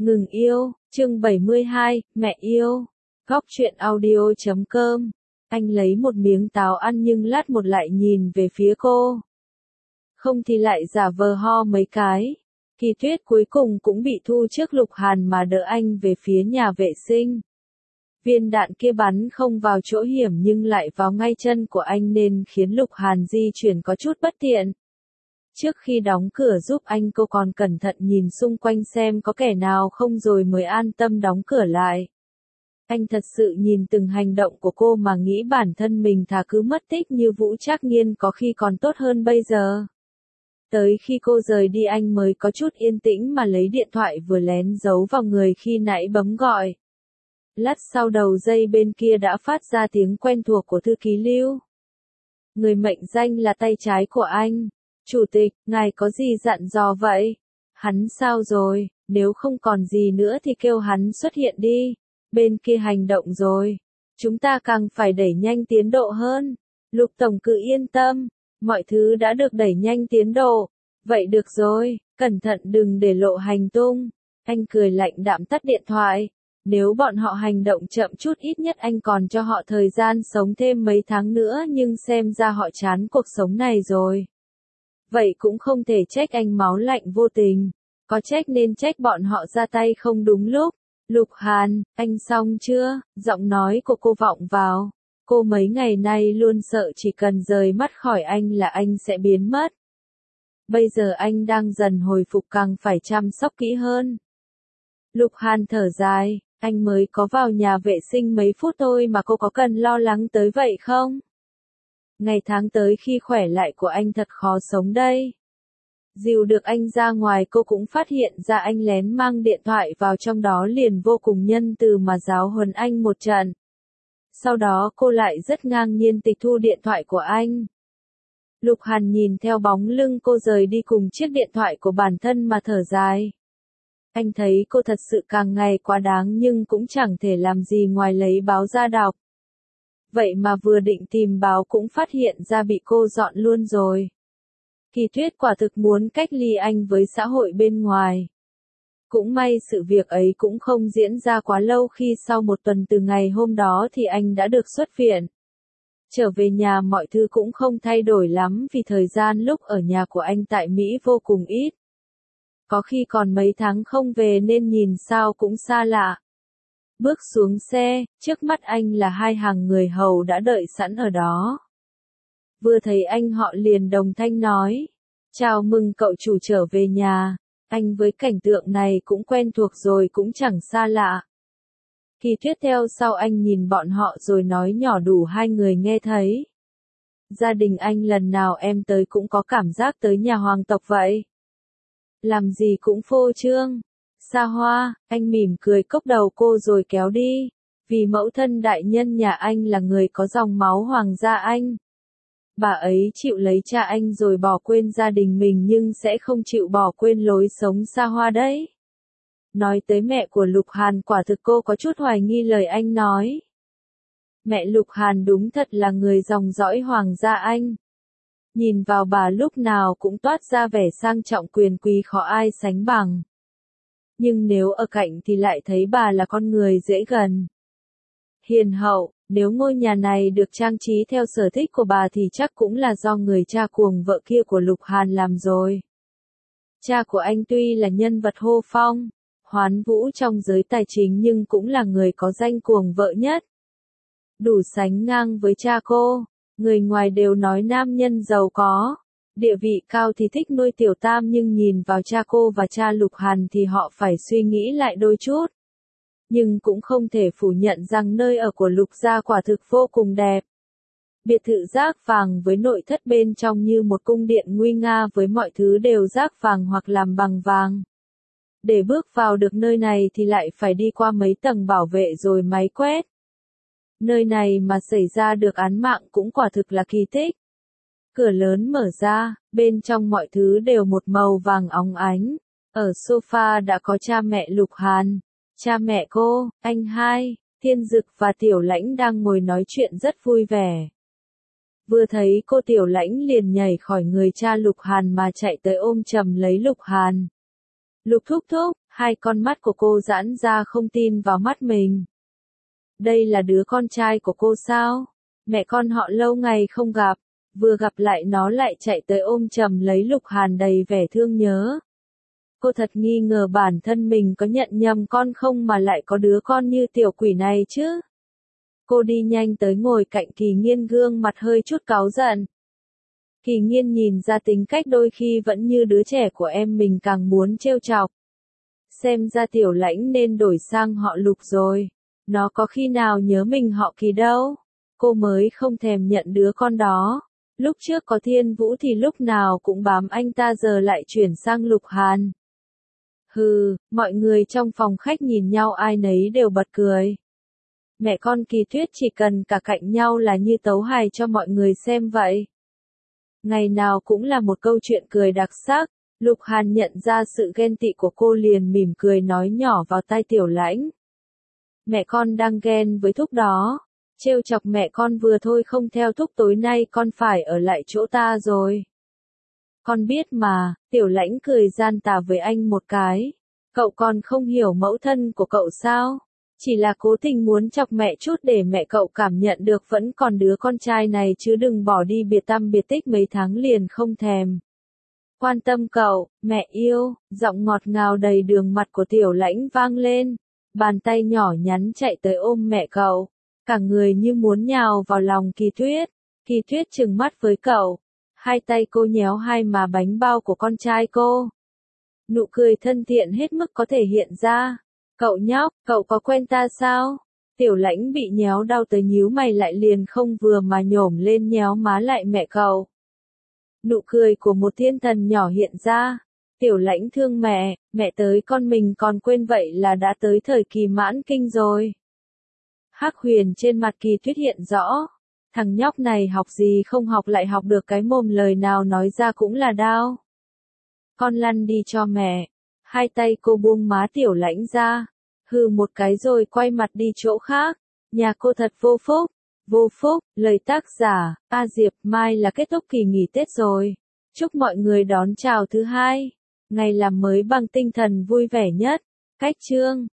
Ngừng yêu, chương 72, mẹ yêu. Góc truyện audio.com. Anh lấy một miếng táo ăn nhưng lát một lại nhìn về phía cô. Không thì lại giả vờ ho mấy cái. Kỳ Tuyết cuối cùng cũng bị thu trước Lục Hàn mà đỡ anh về phía nhà vệ sinh. Viên đạn kia bắn không vào chỗ hiểm nhưng lại vào ngay chân của anh nên khiến Lục Hàn di chuyển có chút bất tiện. Trước khi đóng cửa giúp anh cô còn cẩn thận nhìn xung quanh xem có kẻ nào không rồi mới an tâm đóng cửa lại. Anh thật sự nhìn từng hành động của cô mà nghĩ bản thân mình thà cứ mất tích như Vũ Trác Nghiên có khi còn tốt hơn bây giờ. Tới khi cô rời đi anh mới có chút yên tĩnh mà lấy điện thoại vừa lén giấu vào người khi nãy bấm gọi. Lát sau đầu dây bên kia đã phát ra tiếng quen thuộc của thư ký Lưu. Người mệnh danh là tay trái của anh. Chủ tịch, ngài có gì dặn dò vậy? Hắn sao rồi? Nếu không còn gì nữa thì kêu hắn xuất hiện đi. Bên kia hành động rồi. Chúng ta càng phải đẩy nhanh tiến độ hơn. Lục Tổng cứ yên tâm. Mọi thứ đã được đẩy nhanh tiến độ. Vậy được rồi, cẩn thận đừng để lộ hành tung. Anh cười lạnh đạm tắt điện thoại. Nếu bọn họ hành động chậm chút ít nhất anh còn cho họ thời gian sống thêm mấy tháng nữa nhưng xem ra họ chán cuộc sống này rồi. Vậy cũng không thể trách anh máu lạnh vô tình. Có trách nên trách bọn họ ra tay không đúng lúc. Lục Hàn, anh xong chưa? Giọng nói của cô vọng vào. Cô mấy ngày nay luôn sợ chỉ cần rời mắt khỏi anh là anh sẽ biến mất. Bây giờ anh đang dần hồi phục càng phải chăm sóc kỹ hơn. Lục Hàn thở dài, anh mới có vào nhà vệ sinh mấy phút thôi mà cô có cần lo lắng tới vậy không? Ngày tháng tới khi khỏe lại của anh thật khó sống đây. Dìu được anh ra ngoài cô cũng phát hiện ra anh lén mang điện thoại vào trong đó liền vô cùng nhân từ mà giáo huấn anh một trận. Sau đó cô lại rất ngang nhiên tịch thu điện thoại của anh. Lục Hàn nhìn theo bóng lưng cô rời đi cùng chiếc điện thoại của bản thân mà thở dài. Anh thấy cô thật sự càng ngày quá đáng nhưng cũng chẳng thể làm gì ngoài lấy báo ra đọc. Vậy mà vừa định tìm báo cũng phát hiện ra bị cô dọn luôn rồi. Kỳ Tuyết quả thực muốn cách ly anh với xã hội bên ngoài. Cũng may sự việc ấy cũng không diễn ra quá lâu khi sau một tuần từ ngày hôm đó thì anh đã được xuất viện. Trở về nhà mọi thứ cũng không thay đổi lắm vì thời gian lúc ở nhà của anh tại Mỹ vô cùng ít. Có khi còn mấy tháng không về nên nhìn sao cũng xa lạ. Bước xuống xe, trước mắt anh là hai hàng người hầu đã đợi sẵn ở đó. Vừa thấy anh họ liền đồng thanh nói, chào mừng cậu chủ trở về nhà, anh với cảnh tượng này cũng quen thuộc rồi cũng chẳng xa lạ. Kỳ Tuyết theo sau anh nhìn bọn họ rồi nói nhỏ đủ hai người nghe thấy. Gia đình anh lần nào em tới cũng có cảm giác tới nhà hoàng tộc vậy. Làm gì cũng phô trương. Xa hoa, anh mỉm cười cốc đầu cô rồi kéo đi. Vì mẫu thân đại nhân nhà anh là người có dòng máu hoàng gia Anh. Bà ấy chịu lấy cha anh rồi bỏ quên gia đình mình nhưng sẽ không chịu bỏ quên lối sống xa hoa đấy. Nói tới mẹ của Lục Hàn quả thực cô có chút hoài nghi lời anh nói. Mẹ Lục Hàn đúng thật là người dòng dõi hoàng gia Anh. Nhìn vào bà lúc nào cũng toát ra vẻ sang trọng quyền quý khó ai sánh bằng. Nhưng nếu ở cạnh thì lại thấy bà là con người dễ gần. Hiền hậu, nếu ngôi nhà này được trang trí theo sở thích của bà thì chắc cũng là do người cha cuồng vợ kia của Lục Hàn làm rồi. Cha của anh tuy là nhân vật hô phong, hoán vũ trong giới tài chính nhưng cũng là người có danh cuồng vợ nhất. Đủ sánh ngang với cha cô, người ngoài đều nói nam nhân giàu có, địa vị cao thì thích nuôi tiểu tam nhưng nhìn vào cha cô và cha Lục Hàn thì họ phải suy nghĩ lại đôi chút. Nhưng cũng không thể phủ nhận rằng nơi ở của Lục gia quả thực vô cùng đẹp. Biệt thự rác vàng với nội thất bên trong như một cung điện nguy nga với mọi thứ đều rác vàng hoặc làm bằng vàng. Để bước vào được nơi này thì lại phải đi qua mấy tầng bảo vệ rồi máy quét. Nơi này mà xảy ra được án mạng cũng quả thực là kỳ tích. Cửa lớn mở ra, bên trong mọi thứ đều một màu vàng óng ánh. Ở sofa đã có cha mẹ Lục Hàn, cha mẹ cô, anh hai, Thiên Dực và Tiểu Lãnh đang ngồi nói chuyện rất vui vẻ. Vừa thấy cô Tiểu Lãnh liền nhảy khỏi người cha Lục Hàn mà chạy tới ôm chầm lấy Lục Hàn. Lục thúc thúc, hai con mắt của cô giãn ra không tin vào mắt mình. Đây là đứa con trai của cô sao? Mẹ con họ lâu ngày không gặp, vừa gặp lại nó lại chạy tới ôm chầm lấy Lục Hàn đầy vẻ thương nhớ. Cô thật nghi ngờ bản thân mình có nhận nhầm con không mà lại có đứa con như tiểu quỷ này chứ. Cô đi nhanh tới ngồi cạnh Kỳ Nghiên, gương mặt hơi chút cáu giận. Kỳ Nghiên nhìn ra tính cách đôi khi vẫn như đứa trẻ của em mình càng muốn trêu chọc. Xem ra Tiểu Lãnh nên đổi sang họ Lục rồi. Nó có khi nào nhớ mình họ Kỳ đâu. Cô mới không thèm nhận đứa con đó. Lúc trước có Thiên Vũ thì lúc nào cũng bám anh ta, giờ lại chuyển sang Lục Hàn. Hừ, mọi người trong phòng khách nhìn nhau ai nấy đều bật cười. Mẹ con Kỳ Tuyết chỉ cần cả cạnh nhau là như tấu hài cho mọi người xem vậy. Ngày nào cũng là một câu chuyện cười đặc sắc. Lục Hàn nhận ra sự ghen tị của cô liền mỉm cười nói nhỏ vào tai Tiểu Lãnh. Mẹ con đang ghen với thúc đó. Trêu chọc mẹ con vừa thôi, không theo thúc tối nay con phải ở lại chỗ ta rồi. Con biết mà, Tiểu Lãnh cười gian tà với anh một cái. Cậu còn không hiểu mẫu thân của cậu sao? Chỉ là cố tình muốn chọc mẹ chút để mẹ cậu cảm nhận được vẫn còn đứa con trai này chứ đừng bỏ đi biệt tăm biệt tích mấy tháng liền không thèm quan tâm cậu. Mẹ yêu, giọng ngọt ngào đầy đường mặt của Tiểu Lãnh vang lên. Bàn tay nhỏ nhắn chạy tới ôm mẹ cậu. Cả người như muốn nhào vào lòng Kỳ Tuyết. Kỳ Tuyết trừng mắt với cậu. Hai tay cô nhéo hai má bánh bao của con trai cô. Nụ cười thân thiện hết mức có thể hiện ra. Cậu nhóc, cậu có quen ta sao? Tiểu Lãnh bị nhéo đau tới nhíu mày lại liền không vừa mà nhổm lên nhéo má lại mẹ cậu. Nụ cười của một thiên thần nhỏ hiện ra. Tiểu Lãnh thương mẹ, mẹ tới con mình còn quên vậy là đã tới thời kỳ mãn kinh rồi. Hắc huyền trên mặt Kỳ Tuyết hiện rõ. Thằng nhóc này học gì không học lại học được cái mồm, lời nào nói ra cũng là đao. Con lăn đi cho mẹ. Hai tay cô buông má Tiểu Lãnh ra. Hừ một cái rồi quay mặt đi chỗ khác. Nhà cô thật vô phúc. Vô phúc, lời tác giả, A Diệp. Mai là kết thúc kỳ nghỉ Tết rồi. Chúc mọi người đón chào thứ hai. Ngày làm mới bằng tinh thần vui vẻ nhất. Cách chương